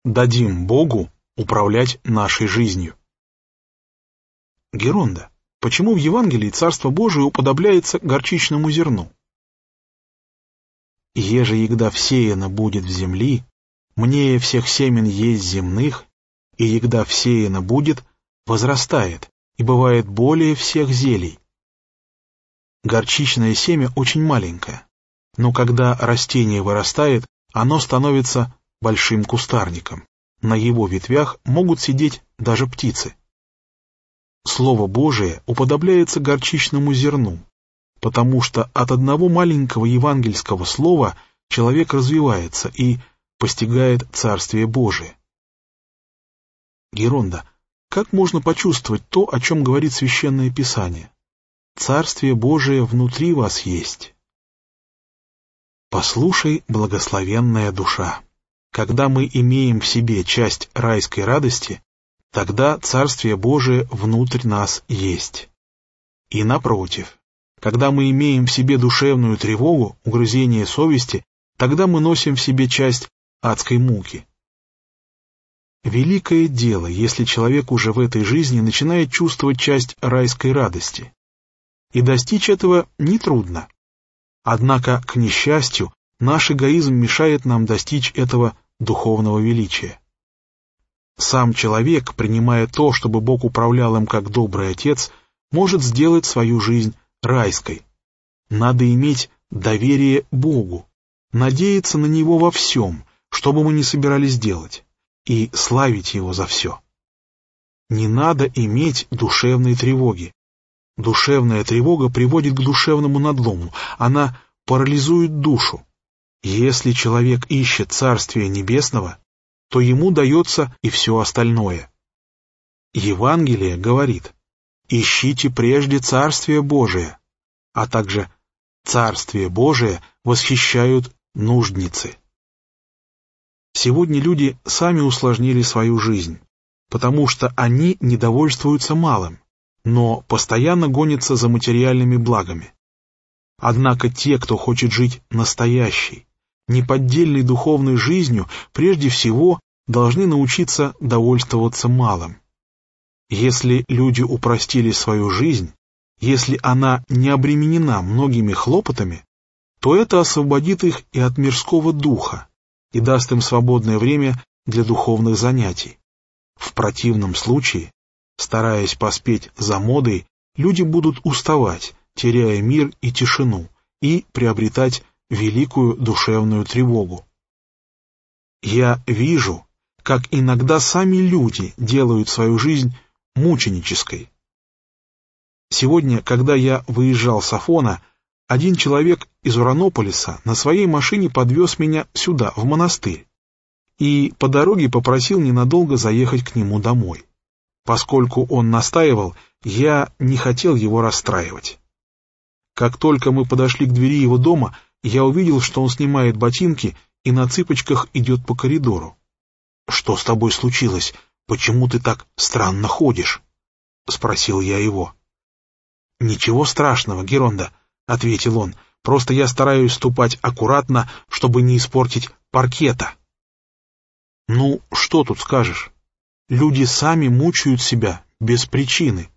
Дадим Богу управлять нашей жизнью. Геронда, почему в Евангелии Царство Божие уподобляется горчичному зерну? «Еже егда всеяно будет в земли, мнее всех семен есть земных, и егда всеяно будет, возрастает, и бывает более всех зелий». Горчичное семя очень маленькое, но когда растение вырастает, оно становится большим кустарником. На его ветвях могут сидеть даже птицы. Слово Божие уподобляется горчичному зерну, потому что от одного маленького евангельского слова человек развивается и постигает Царствие Божие. Геронда, как можно почувствовать то, о чем говорит Священное Писание? Царствие Божие внутри вас есть. Послушай, благословенная душа, когда мы имеем в себе часть райской радости, тогда Царствие Божие внутрь нас есть. И напротив, когда мы имеем в себе душевную тревогу, угрызение совести, тогда мы носим в себе часть адской муки. Великое дело, если человек уже в этой жизни начинает чувствовать часть райской радости. И достичь этого нетрудно. Однако, к несчастью, наш эгоизм мешает нам достичь этого духовного величия. Сам человек, принимая то, чтобы Бог управлял им как добрый отец, может сделать свою жизнь райской. Надо иметь доверие Богу, надеяться на Него во всем, что бы мы ни собирались делать, и славить Его за все. Не надо иметь душевной тревоги. Душевная тревога приводит к душевному надлому, она парализует душу. Если человек ищет Царствия Небесного, то ему дается и все остальное. Евангелие говорит: «Ищите прежде Царствие Божие», а также «Царствие Божие восхищают нуждницы». Сегодня люди сами усложнили свою жизнь, потому что они недовольствуются малым, но постоянно гонятся за материальными благами. Однако те, кто хочет жить настоящей, неподдельной духовной жизнью, прежде всего должны научиться довольствоваться малым. Если люди упростили свою жизнь, если она не обременена многими хлопотами, то это освободит их и от мирского духа и даст им свободное время для духовных занятий. В противном случае, стараясь поспеть за модой, люди будут уставать, теряя мир и тишину, и приобретать великую душевную тревогу. Я вижу, как иногда сами люди делают свою жизнь мученической. Сегодня, когда я выезжал с Афона, один человек из Уранополиса на своей машине подвез меня сюда, в монастырь, и по дороге попросил ненадолго заехать к нему домой. Поскольку он настаивал, я не хотел его расстраивать. Как только мы подошли к двери его дома, я увидел, что он снимает ботинки и на цыпочках идет по коридору. «Что с тобой случилось? Почему ты так странно ходишь?» — спросил я его. «Ничего страшного, Геронда», — ответил он, — «просто я стараюсь ступать аккуратно, чтобы не испортить паркета». Ну, что тут скажешь? Люди сами мучают себя без причины.